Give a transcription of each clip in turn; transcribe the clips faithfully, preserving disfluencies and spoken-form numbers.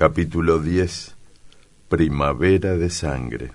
Capítulo diez. Primavera de sangre.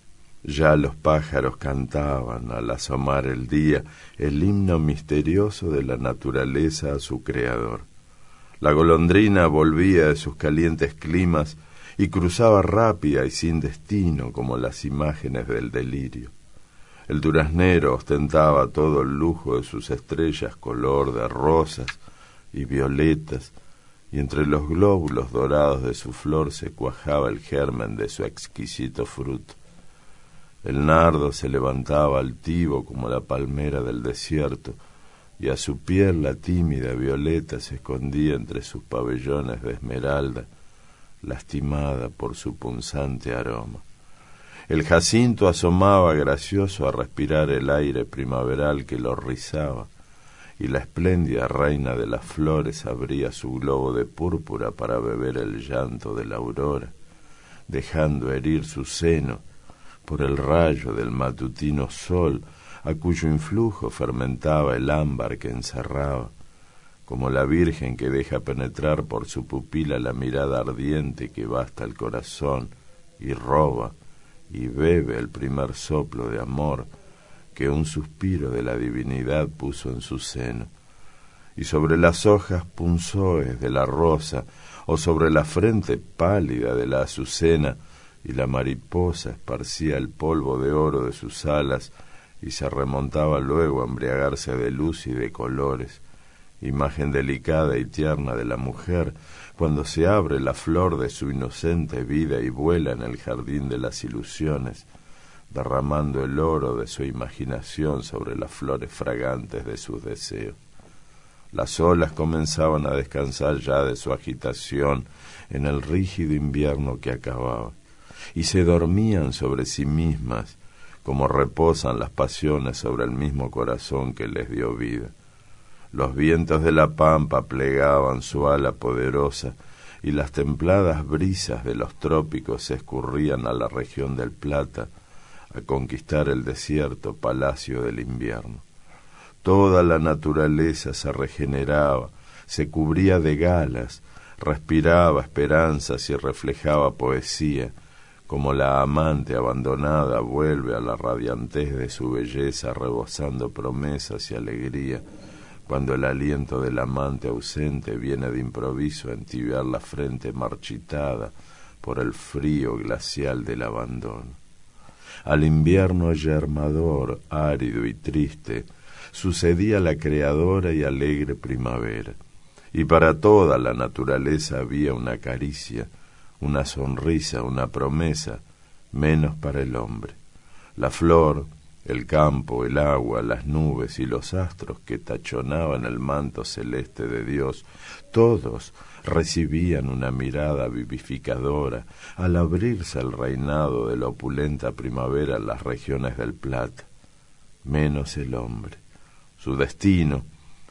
Ya los pájaros cantaban al asomar el día el himno misterioso de la naturaleza a su creador. La golondrina volvía de sus calientes climas y cruzaba rápida y sin destino como las imágenes del delirio. El duraznero ostentaba todo el lujo de sus estrellas color de rosas y violetas, y entre los glóbulos dorados de su flor se cuajaba el germen de su exquisito fruto. El nardo se levantaba altivo como la palmera del desierto, y a su piel la tímida violeta se escondía entre sus pabellones de esmeralda, lastimada por su punzante aroma. El jacinto asomaba gracioso a respirar el aire primaveral que lo rizaba, y la espléndida reina de las flores abría su globo de púrpura para beber el llanto de la aurora, dejando herir su seno por el rayo del matutino sol, a cuyo influjo fermentaba el ámbar que encerraba, como la virgen que deja penetrar por su pupila la mirada ardiente que va hasta el corazón y roba y bebe el primer soplo de amor que un suspiro de la divinidad puso en su seno. Y sobre las hojas punzoes de la rosa, o sobre la frente pálida de la azucena, y la mariposa esparcía el polvo de oro de sus alas, y se remontaba luego a embriagarse de luz y de colores, imagen delicada y tierna de la mujer, cuando se abre la flor de su inocente vida y vuela en el jardín de las ilusiones, derramando el oro de su imaginación sobre las flores fragantes de sus deseos. Las olas comenzaban a descansar ya de su agitación en el rígido invierno que acababa, y se dormían sobre sí mismas, como reposan las pasiones sobre el mismo corazón que les dio vida. Los vientos de la pampa plegaban su ala poderosa, y las templadas brisas de los trópicos se escurrían a la región del Plata, a conquistar el desierto palacio del invierno. Toda la naturaleza se regeneraba, se cubría de galas, respiraba esperanzas y reflejaba poesía, como la amante abandonada vuelve a la radiantez de su belleza rebosando promesas y alegría, cuando el aliento del amante ausente viene de improviso a entibiar la frente marchitada por el frío glacial del abandono. Al invierno yermador, árido y triste, sucedía la creadora y alegre primavera, y para toda la naturaleza había una caricia, una sonrisa, una promesa, menos para el hombre. La flor, el campo, el agua, las nubes y los astros que tachonaban el manto celeste de Dios, todos recibían una mirada vivificadora al abrirse el reinado de la opulenta primavera en las regiones del Plata, menos el hombre. Su destino,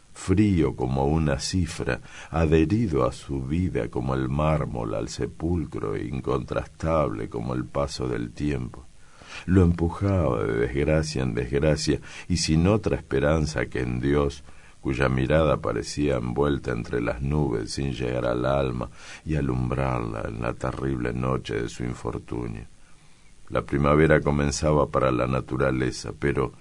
frío como una cifra, adherido a su vida como el mármol al sepulcro e incontrastable como el paso del tiempo, lo empujaba de desgracia en desgracia y sin otra esperanza que en Dios, cuya mirada parecía envuelta entre las nubes sin llegar al alma y alumbrarla en la terrible noche de su infortunio. La primavera comenzaba para la naturaleza, pero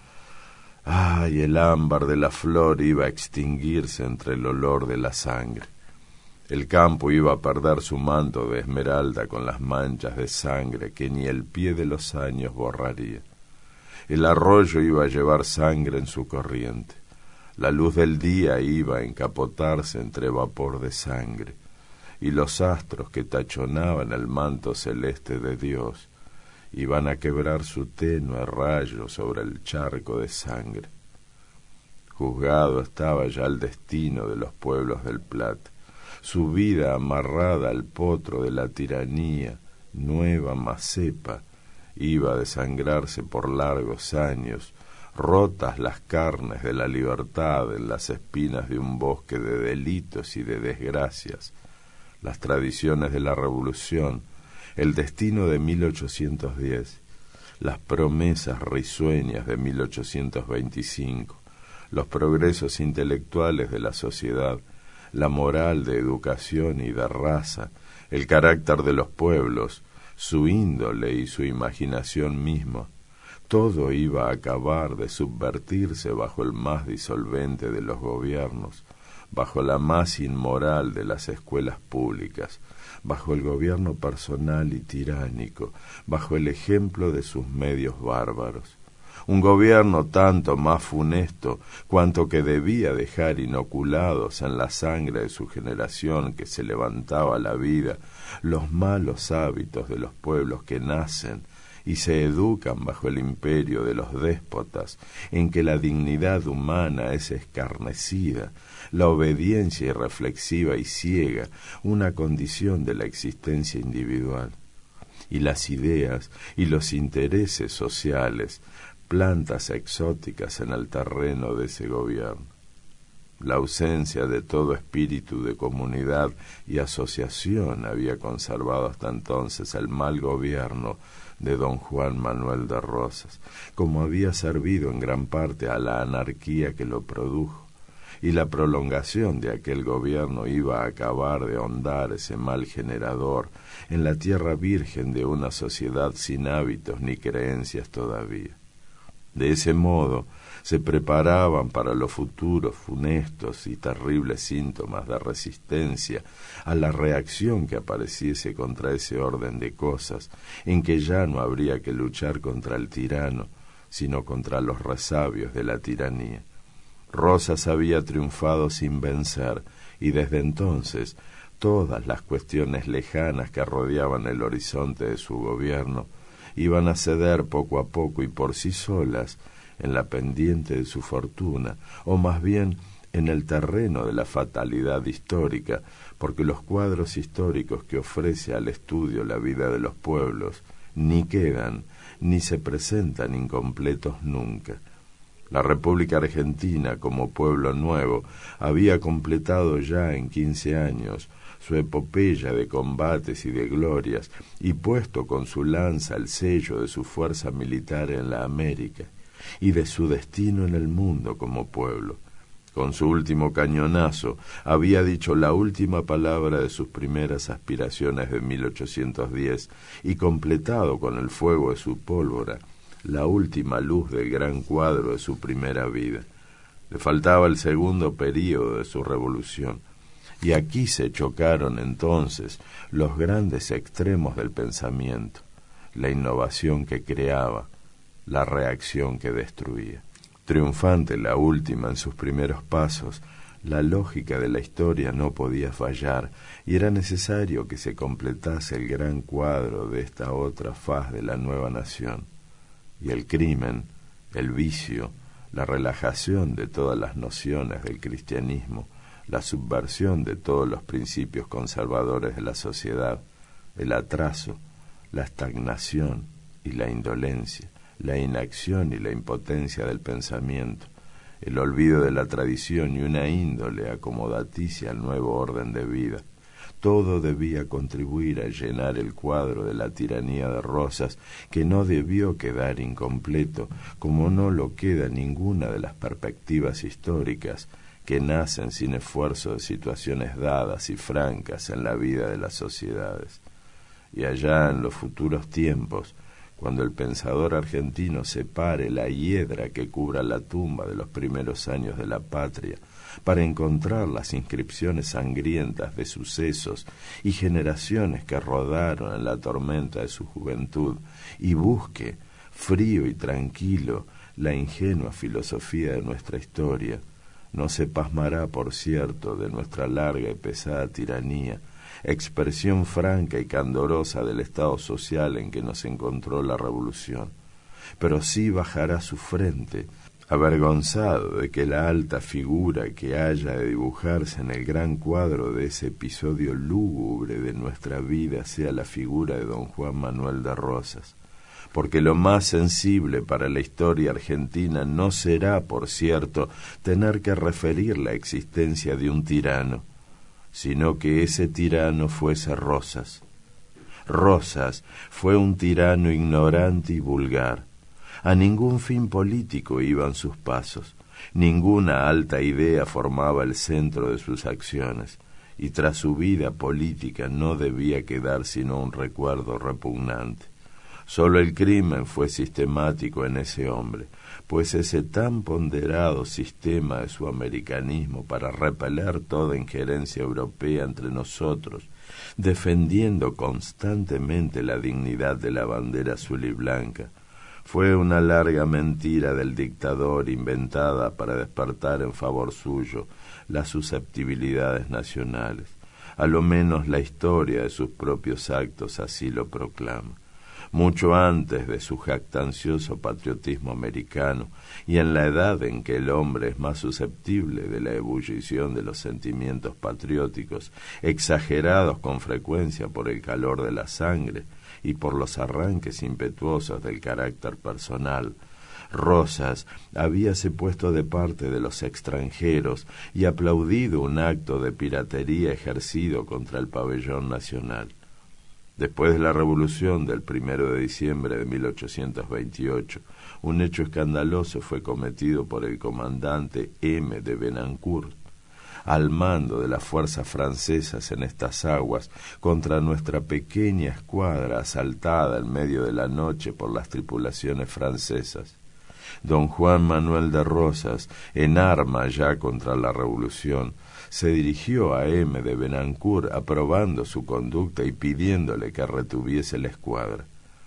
¡ay! El ámbar de la flor iba a extinguirse entre el olor de la sangre. El campo iba a perder su manto de esmeralda con las manchas de sangre que ni el pie de los años borraría. El arroyo iba a llevar sangre en su corriente. La luz del día iba a encapotarse entre vapor de sangre, y los astros que tachonaban el manto celeste de Dios iban a quebrar su tenue rayo sobre el charco de sangre. Juzgado estaba ya el destino de los pueblos del Plata, su vida amarrada al potro de la tiranía, nueva macepa, iba a desangrarse por largos años, rotas las carnes de la libertad en las espinas de un bosque de delitos y de desgracias, las tradiciones de la revolución, el destino de mil ochocientos diez, las promesas risueñas de mil ochocientos veinticinco, los progresos intelectuales de la sociedad, la moral de educación y de raza, el carácter de los pueblos, su índole y su imaginación misma. Todo iba a acabar de subvertirse bajo el más disolvente de los gobiernos, bajo la más inmoral de las escuelas públicas, bajo el gobierno personal y tiránico, bajo el ejemplo de sus medios bárbaros. Un gobierno tanto más funesto cuanto que debía dejar inoculados en la sangre de su generación que se levantaba a la vida los malos hábitos de los pueblos que nacen y se educan bajo el imperio de los déspotas, en que la dignidad humana es escarnecida, la obediencia irreflexiva y ciega, una condición de la existencia individual, y las ideas y los intereses sociales, plantas exóticas en el terreno de ese gobierno. La ausencia de todo espíritu de comunidad y asociación había conservado hasta entonces el mal gobierno de don Juan Manuel de Rosas, como había servido en gran parte a la anarquía que lo produjo, y la prolongación de aquel gobierno iba a acabar de hondar ese mal generador en la tierra virgen de una sociedad sin hábitos ni creencias todavía. De ese modo se preparaban para los futuros funestos y terribles síntomas de resistencia a la reacción que apareciese contra ese orden de cosas, en que ya no habría que luchar contra el tirano, sino contra los resabios de la tiranía. Rosas había triunfado sin vencer, y desde entonces todas las cuestiones lejanas que rodeaban el horizonte de su gobierno iban a ceder poco a poco y por sí solas en la pendiente de su fortuna, o más bien en el terreno de la fatalidad histórica, porque los cuadros históricos que ofrece al estudio la vida de los pueblos ni quedan ni se presentan incompletos nunca. La República Argentina, como pueblo nuevo, había completado ya en quince años su epopeya de combates y de glorias, y puesto con su lanza el sello de su fuerza militar en la América, y de su destino en el mundo como pueblo. Con su último cañonazo había dicho la última palabra de sus primeras aspiraciones de mil ochocientos diez, y completado con el fuego de su pólvora la última luz del gran cuadro de su primera vida. Le faltaba el segundo período de su revolución, y aquí se chocaron entonces los grandes extremos del pensamiento, la innovación que creaba, la reacción que destruía. Triunfante la última en sus primeros pasos, la lógica de la historia no podía fallar, y era necesario que se completase el gran cuadro de esta otra faz de la nueva nación. Y el crimen, el vicio, la relajación de todas las nociones del cristianismo, la subversión de todos los principios conservadores de la sociedad, el atraso, la estagnación y la indolencia, la inacción y la impotencia del pensamiento, el olvido de la tradición y una índole acomodaticia al nuevo orden de vida. Todo debía contribuir a llenar el cuadro de la tiranía de Rosas, que no debió quedar incompleto, como no lo queda ninguna de las perspectivas históricas que nacen sin esfuerzo de situaciones dadas y francas en la vida de las sociedades. Y allá en los futuros tiempos, cuando el pensador argentino separe la hiedra que cubra la tumba de los primeros años de la patria, para encontrar las inscripciones sangrientas de sucesos y generaciones que rodaron en la tormenta de su juventud, y busque, frío y tranquilo, la ingenua filosofía de nuestra historia, no se pasmará, por cierto, de nuestra larga y pesada tiranía, expresión franca y candorosa del estado social en que nos encontró la revolución, pero sí bajará su frente, avergonzado de que la alta figura que haya de dibujarse en el gran cuadro de ese episodio lúgubre de nuestra vida sea la figura de don Juan Manuel de Rosas, porque lo más sensible para la historia argentina no será, por cierto, tener que referir la existencia de un tirano, sino que ese tirano fuese Rosas. Rosas fue un tirano ignorante y vulgar. A ningún fin político iban sus pasos, ninguna alta idea formaba el centro de sus acciones, y tras su vida política no debía quedar sino un recuerdo repugnante. Solo el crimen fue sistemático en ese hombre, pues ese tan ponderado sistema de su americanismo para repeler toda injerencia europea entre nosotros, defendiendo constantemente la dignidad de la bandera azul y blanca, fue una larga mentira del dictador inventada para despertar en favor suyo las susceptibilidades nacionales. A lo menos la historia de sus propios actos así lo proclama. Mucho antes de su jactancioso patriotismo americano y en la edad en que el hombre es más susceptible de la ebullición de los sentimientos patrióticos, exagerados con frecuencia por el calor de la sangre y por los arranques impetuosos del carácter personal, Rosas habíase puesto de parte de los extranjeros y aplaudido un acto de piratería ejercido contra el pabellón nacional. Después de la revolución del primero de diciembre de mil ochocientos veintiocho, un hecho escandaloso fue cometido por el comandante M. de Benancourt, al mando de las fuerzas francesas en estas aguas, contra nuestra pequeña escuadra asaltada en medio de la noche por las tripulaciones francesas. Don Juan Manuel de Rosas, en arma ya contra la revolución, se dirigió a M. de Benancourt aprobando su conducta y pidiéndole que retuviese la escuadra.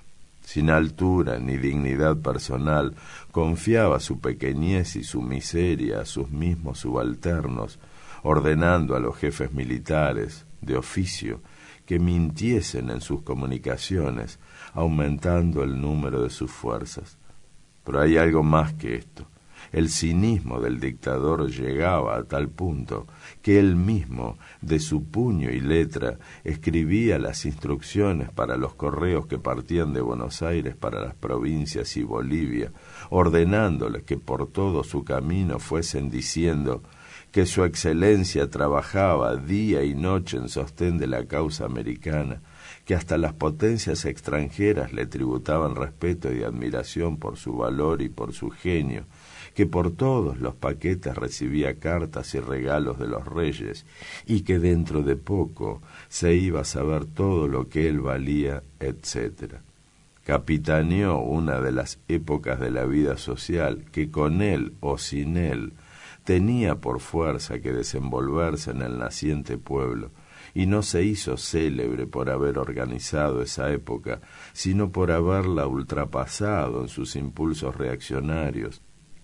Sin altura ni dignidad personal, confiaba su pequeñez y su miseria a sus mismos subalternos, ordenando a los jefes militares, de oficio, que mintiesen en sus comunicaciones, aumentando el número de sus fuerzas. Pero hay algo más que esto. El cinismo del dictador llegaba a tal punto que él mismo, de su puño y letra, escribía las instrucciones para los correos que partían de Buenos Aires para las provincias y Bolivia, ordenándoles que por todo su camino fuesen diciendo que su excelencia trabajaba día y noche en sostén de la causa americana, que hasta las potencias extranjeras le tributaban respeto y admiración por su valor y por su genio, que por todos los paquetes recibía cartas y regalos de los reyes, y que dentro de poco se iba a saber todo lo que él valía, etcétera. Capitaneó una de las épocas de la vida social que con él o sin él tenía por fuerza que desenvolverse en el naciente pueblo, y no se hizo célebre por haber organizado esa época, sino por haberla ultrapasado en sus impulsos reaccionarios,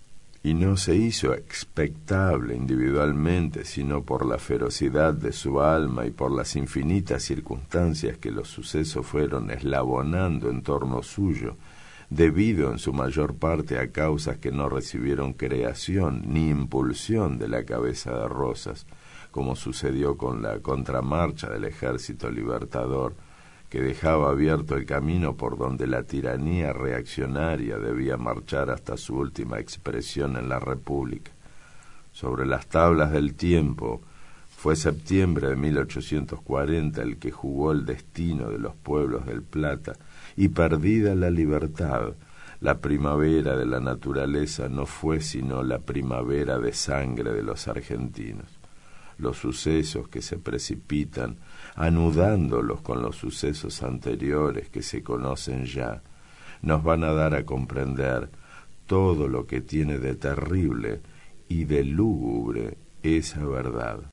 y no se hizo expectable individualmente, sino por la ferocidad de su alma y por las infinitas circunstancias que los sucesos fueron eslabonando en torno suyo, debido en su mayor parte a causas que no recibieron creación ni impulsión de la cabeza de Rosas, como sucedió con la contramarcha del Ejército Libertador, que dejaba abierto el camino por donde la tiranía reaccionaria debía marchar hasta su última expresión en la República. Sobre las tablas del tiempo, fue septiembre de mil ochocientos cuarenta el que jugó el destino de los pueblos del Plata, y perdida la libertad, la primavera de la naturaleza no fue sino la primavera de sangre de los argentinos. Los sucesos que se precipitan, anudándolos con los sucesos anteriores que se conocen ya, nos van a dar a comprender todo lo que tiene de terrible y de lúgubre esa verdad.